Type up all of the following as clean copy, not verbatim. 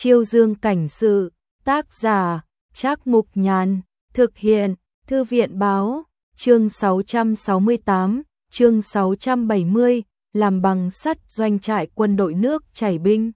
Chiêu Dương cảnh sự, tác giả, Trác Mục Nhàn, thực hiện, Thư viện báo, chương 668, chương 670, làm bằng sắt doanh trại quân đội nước chảy binh.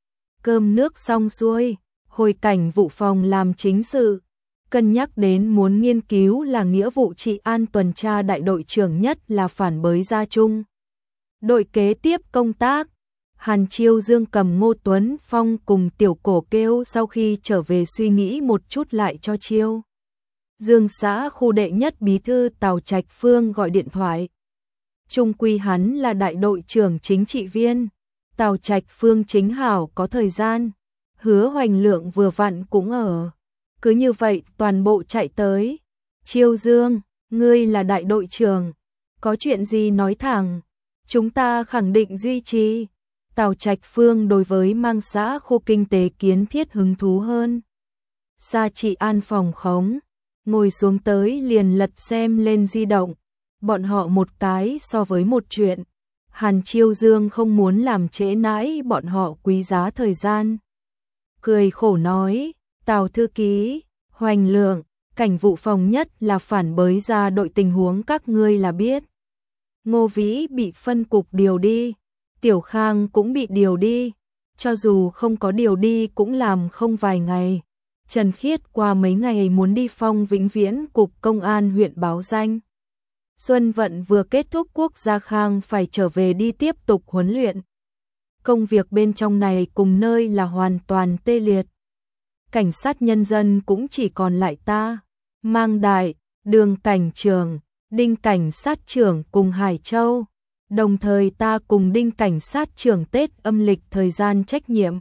Cơm nước xong xuôi, hồi Cảnh vụ phòng làm chính sự, cân nhắc đến muốn nghiên cứu là nghĩa vụ trị an tuần tra đại đội trưởng nhất là phản bới Gia Trung. Đội kế tiếp công tác, Hàn Chiêu Dương cầm Ngô Tuấn Phong cùng Tiểu Cổ kêu sau khi trở về suy nghĩ một chút lại cho Chiêu Dương xã khu đệ nhất bí thư Tào Trạch Phương gọi điện thoại. Trung quy hắn là đại đội trưởng chính trị viên, Tào Trạch Phương chính hảo có thời gian, Hứa Hoành Lượng vừa vặn cũng ở. Cứ như vậy toàn bộ chạy tới. Chiêu Dương, ngươi là đại đội trưởng, có chuyện gì nói thẳng, chúng ta khẳng định duy trì. Tào Trạch Phương đối với mang xã khu kinh tế kiến thiết hứng thú hơn. Xa trị an phòng khống, ngồi xuống tới liền lật xem lên di động, bọn họ một cái so với một chuyện. Hàn Chiêu Dương không muốn làm trễ nãi bọn họ quý giá thời gian. Cười khổ nói, Tào thư ký, Hoành Lượng, cảnh vụ phòng nhất là phản bới ra đội tình huống các ngươi là biết. Ngô Vĩ bị phân cục điều đi, Tiểu Khang cũng bị điều đi, cho dù không có điều đi cũng làm không vài ngày. Trần Khiết qua mấy ngày muốn đi Phong Vĩnh Viễn cục công an huyện báo danh. Xuân vận vừa kết thúc Quốc gia Khang phải trở về đi tiếp tục huấn luyện. Công việc bên trong này cùng nơi là hoàn toàn tê liệt. Cảnh sát nhân dân cũng chỉ còn lại ta, Mang Đại, Đường cảnh trưởng, Đinh cảnh sát trưởng cùng Hải Châu. Đồng thời ta cùng Đinh cảnh sát trưởng Tết âm lịch thời gian trách nhiệm.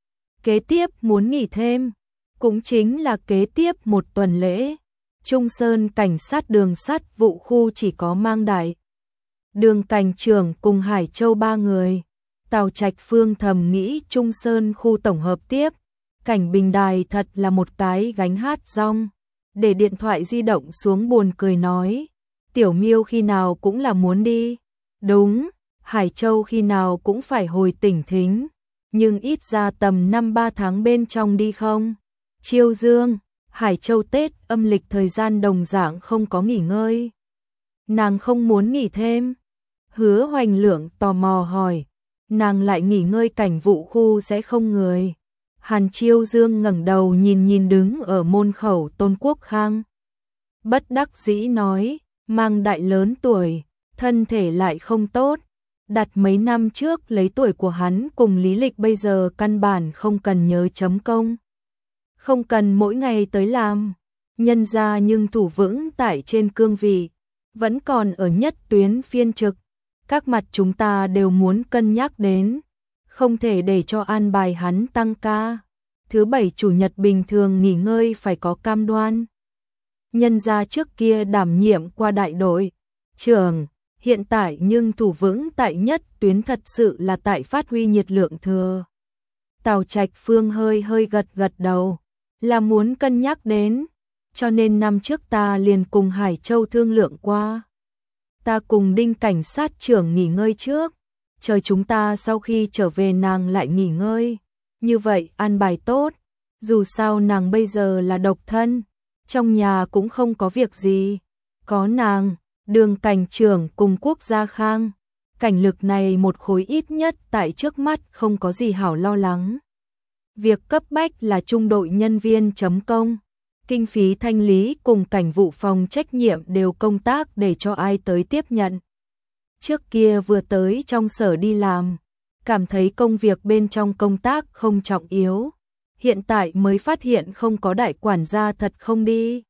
Kế tiếp muốn nghỉ thêm, cũng chính là kế tiếp một tuần lễ. Trung Sơn cảnh sát đường sắt vụ khu chỉ có Mang Đại, Đường cảnh trưởng cùng Hải Châu 3 người. Tào Trạch Phương thầm nghĩ Trung Sơn khu tổng hợp tiếp. Cảnh Bình Đài thật là một cái gánh hát rong. Để điện thoại di động xuống buồn cười nói, Tiểu Miêu khi nào cũng là muốn đi. Đúng, Hải Châu khi nào cũng phải hồi tỉnh thính, nhưng ít ra tầm 5-3 tháng bên trong đi không? Chiêu Dương, Hải Châu Tết âm lịch thời gian đồng dạng không có nghỉ ngơi. Nàng không muốn nghỉ thêm. Hứa Hoành Lượng tò mò hỏi, nàng lại nghỉ ngơi cảnh vụ khu sẽ không người. Hàn Chiêu Dương ngẩng đầu nhìn đứng ở môn khẩu Tôn Quốc Khang. Bất đắc dĩ nói, Mang Đại lớn tuổi, thân thể lại không tốt. Đặt mấy năm trước lấy tuổi của hắn cùng lý lịch bây giờ căn bản không cần nhớ chấm công. Không cần mỗi ngày tới làm, nhân ra nhưng thủ vững tại trên cương vị, vẫn còn ở nhất tuyến phiên trực. Các mặt chúng ta đều muốn cân nhắc đến, không thể để cho an bài hắn tăng ca. Thứ bảy chủ nhật bình thường nghỉ ngơi phải có cam đoan. Nhân ra trước kia đảm nhiệm qua đại đội trưởng, hiện tại nhưng thủ vững tại nhất tuyến thật sự là tại phát huy nhiệt lượng thừa. Tào Trạch Phương hơi gật đầu, là muốn cân nhắc đến, cho nên năm trước ta liền cùng Hải Châu thương lượng qua. Ta cùng Đinh cảnh sát trưởng nghỉ ngơi trước, chờ chúng ta sau khi trở về nàng lại nghỉ ngơi. Như vậy an bài tốt, dù sao nàng bây giờ là độc thân, trong nhà cũng không có việc gì. Có nàng, Đường cảnh trưởng cùng Quốc gia Khang, cảnh lực này một khối ít nhất tại trước mắt không có gì hảo lo lắng. Việc cấp bách là trung đội nhân viên chấm công, kinh phí thanh lý cùng cảnh vụ phòng trách nhiệm đều công tác để cho ai tới tiếp nhận. Trước kia vừa tới trong sở đi làm, cảm thấy công việc bên trong công tác không trọng yếu, hiện tại mới phát hiện không có đại quản gia thật không đi.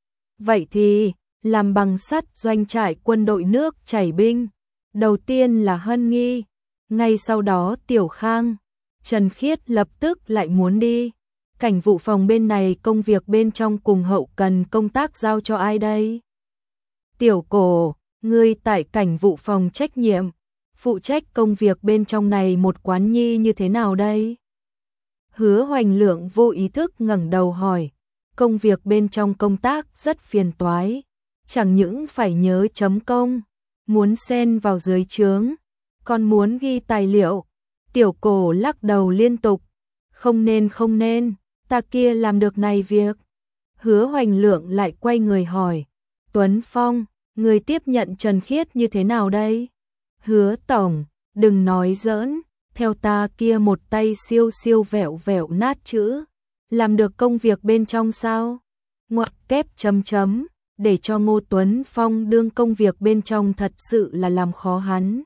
Vậy thì làm bằng sắt doanh trại quân đội nước chảy binh, đầu tiên là Hân Nghi, ngay sau đó Tiểu Khang, Trần Khiết lập tức lại muốn đi. Cảnh vụ phòng bên này công việc bên trong cùng hậu cần công tác giao cho ai đây? Tiểu Cổ, ngươi tại cảnh vụ phòng trách nhiệm, phụ trách công việc bên trong này một quán nhi như thế nào đây? Hứa Hoành Lượng vô ý thức ngẩng đầu hỏi, công việc bên trong công tác rất phiền toái. Chẳng những phải nhớ chấm công, muốn xen vào dưới trướng, còn muốn ghi tài liệu. Tiểu Cổ lắc đầu liên tục, Không nên, ta kia làm được này việc. Hứa Hoành Lượng lại quay người hỏi, Tuấn Phong, người tiếp nhận Trần Khiết như thế nào đây? Hứa tổng, đừng nói giỡn, theo ta kia một tay siêu siêu vẹo vẹo nát chữ, làm được công việc bên trong sao? Ngoặc kép chấm chấm, để cho Ngô Tuấn Phong đương công việc bên trong thật sự là làm khó hắn.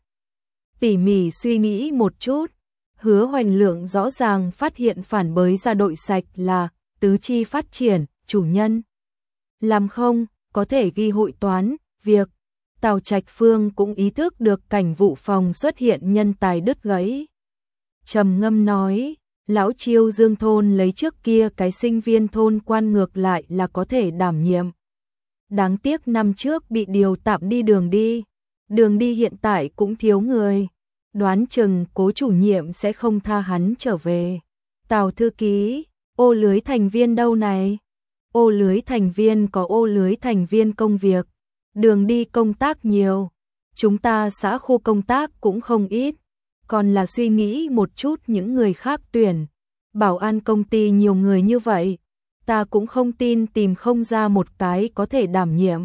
Tỉ mỉ suy nghĩ một chút, Hứa Hoành Lượng rõ ràng phát hiện phản bới ra đội sạch là tứ chi phát triển, chủ nhân. Làm không, có thể ghi hội toán, việc. Tào Trạch Phương cũng ý thức được cảnh vụ phòng xuất hiện nhân tài đứt gãy. Trầm ngâm nói, lão Chiêu Dương thôn lấy trước kia cái sinh viên thôn quan ngược lại là có thể đảm nhiệm. Đáng tiếc năm trước bị điều tạm đi đường đi. Đường đi hiện tại cũng thiếu người. Đoán chừng Cố chủ nhiệm sẽ không tha hắn trở về. Tào thư ký, ô lưới thành viên đâu này? Ô lưới thành viên có ô lưới thành viên công việc. Đường đi công tác nhiều. Chúng ta xã khu công tác cũng không ít. Còn là suy nghĩ một chút những người khác tuyển. Bảo an công ty nhiều người như vậy. Ta cũng không tin tìm không ra một cái có thể đảm nhiệm.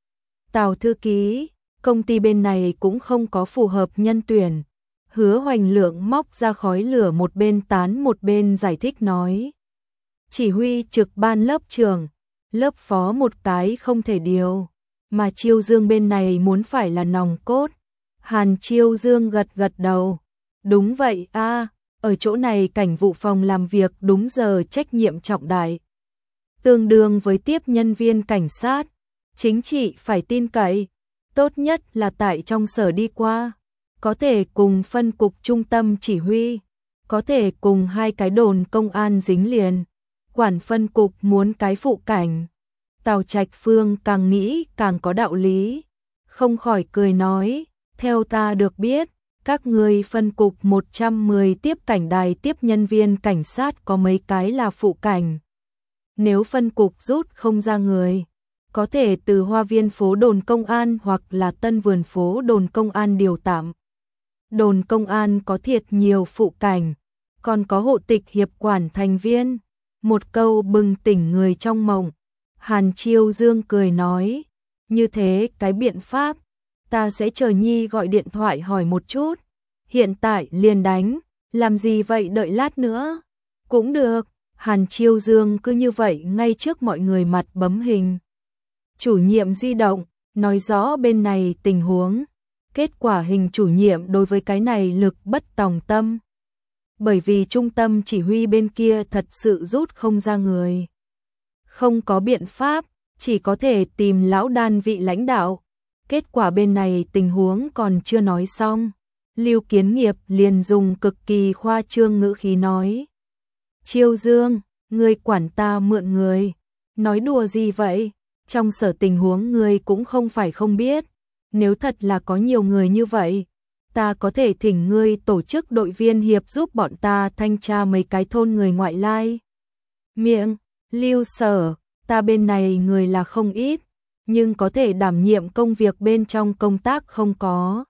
Tào thư ký, công ty bên này cũng không có phù hợp nhân tuyển. Hứa Hoành Lượng móc ra khói lửa một bên tán một bên giải thích nói. Chỉ huy trực ban lớp trưởng, lớp phó một cái không thể điều. Mà Chiêu Dương bên này muốn phải là nòng cốt. Hàn Chiêu Dương gật gật đầu. Đúng vậy a, ở chỗ này cảnh vụ phòng làm việc đúng giờ trách nhiệm trọng đại. Tương đương với tiếp nhân viên cảnh sát, chính trị phải tin cậy, tốt nhất là tại trong sở đi qua, có thể cùng phân cục trung tâm chỉ huy, có thể cùng hai cái đồn công an dính liền, quản phân cục muốn cái phụ cảnh. Tào Trạch Phương càng nghĩ càng có đạo lý, không khỏi cười nói, theo ta được biết, các người phân cục 110 tiếp cảnh đài tiếp nhân viên cảnh sát có mấy cái là phụ cảnh. Nếu phân cục rút không ra người, có thể từ Hoa Viên phố đồn công an hoặc là Tân Vườn phố đồn công an điều tạm. Đồn công an có thiệt nhiều phụ cảnh, còn có hộ tịch hiệp quản thành viên. Một câu bừng tỉnh người trong mộng. Hàn Chiêu Dương cười nói, như thế cái biện pháp, ta sẽ chờ Nhi gọi điện thoại hỏi một chút. Hiện tại liền đánh, làm gì vậy đợi lát nữa? Cũng được. Hàn Chiêu Dương cứ như vậy ngay trước mọi người mặt bấm hình. Chủ nhiệm di động, nói rõ bên này tình huống. Kết quả hình chủ nhiệm đối với cái này lực bất tòng tâm. Bởi vì trung tâm chỉ huy bên kia thật sự rút không ra người. Không có biện pháp, chỉ có thể tìm lão đan vị lãnh đạo. Kết quả bên này tình huống còn chưa nói xong. Lưu Kiến Nghiệp liền dùng cực kỳ khoa trương ngữ khí nói. Chiêu Dương, ngươi quản ta mượn người. Nói đùa gì vậy? Trong sở tình huống ngươi cũng không phải không biết. Nếu thật là có nhiều người như vậy, ta có thể thỉnh ngươi tổ chức đội viên hiệp giúp bọn ta thanh tra mấy cái thôn người ngoại lai. Miệng, Lưu Sở, ta bên này người là không ít, nhưng có thể đảm nhiệm công việc bên trong công tác không có.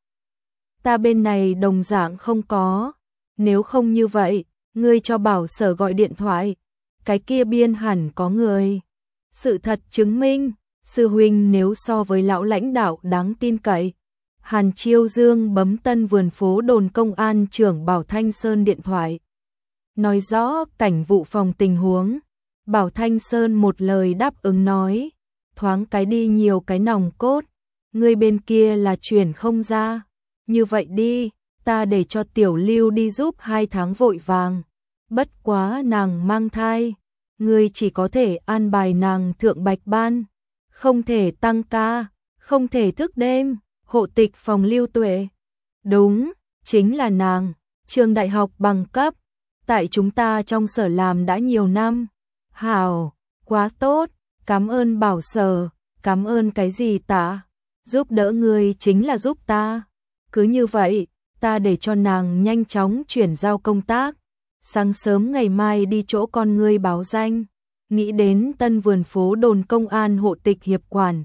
Ta bên này đồng dạng không có. Nếu không như vậy, ngươi cho Bảo Sở gọi điện thoại, cái kia biên hẳn có người. Sự thật chứng minh, sư huynh nếu so với lão lãnh đạo đáng tin cậy. Hàn Chiêu Dương bấm Tân Vườn phố đồn công an trưởng Bảo Thanh Sơn điện thoại. Nói rõ cảnh vụ phòng tình huống. Bảo Thanh Sơn một lời đáp ứng nói, thoáng cái đi nhiều cái nòng cốt, ngươi bên kia là chuyển không ra. Như vậy đi, ta để cho Tiểu Lưu đi giúp 2 tháng vội vàng. Bất quá nàng mang thai, ngươi chỉ có thể an bài nàng thượng bạch ban, không thể tăng ca, không thể thức đêm. Hộ tịch phòng Lưu Tuệ. Đúng, chính là nàng, trường đại học bằng cấp, tại chúng ta trong sở làm đã nhiều năm. Hảo, quá tốt, cảm ơn Bảo Sở, cảm ơn cái gì ta? Giúp đỡ ngươi chính là giúp ta. Cứ như vậy, ta để cho nàng nhanh chóng chuyển giao công tác. Sáng sớm ngày mai đi chỗ con ngươi báo danh. Nghĩ đến Tân Vườn phố đồn công an hộ tịch hiệp quản.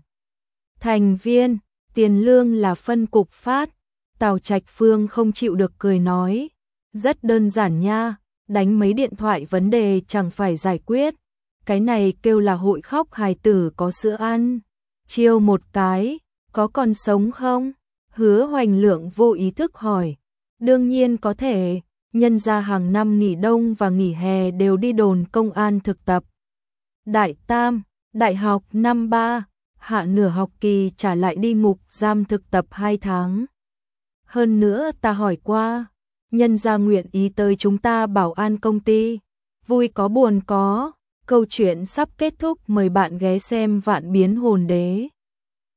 Thành viên, tiền lương là phân cục phát. Tào Trạch Phương không chịu được cười nói. Rất đơn giản nha, đánh mấy điện thoại vấn đề chẳng phải giải quyết. Cái này kêu là hội khóc hài tử có sữa ăn. Chiêu một cái, có còn sống không? Hứa Hoành Lượng vô ý thức hỏi. Đương nhiên có thể, nhân ra hàng năm nghỉ đông và nghỉ hè đều đi đồn công an thực tập. Đại tam, đại học năm 3, hạ nửa học kỳ trả lại đi ngục giam thực tập 2 tháng. Hơn nữa ta hỏi qua, nhân gia nguyện ý tới chúng ta bảo an công ty. Vui có buồn có, câu chuyện sắp kết thúc, mời bạn ghé xem Vạn Biến Hồn Đế.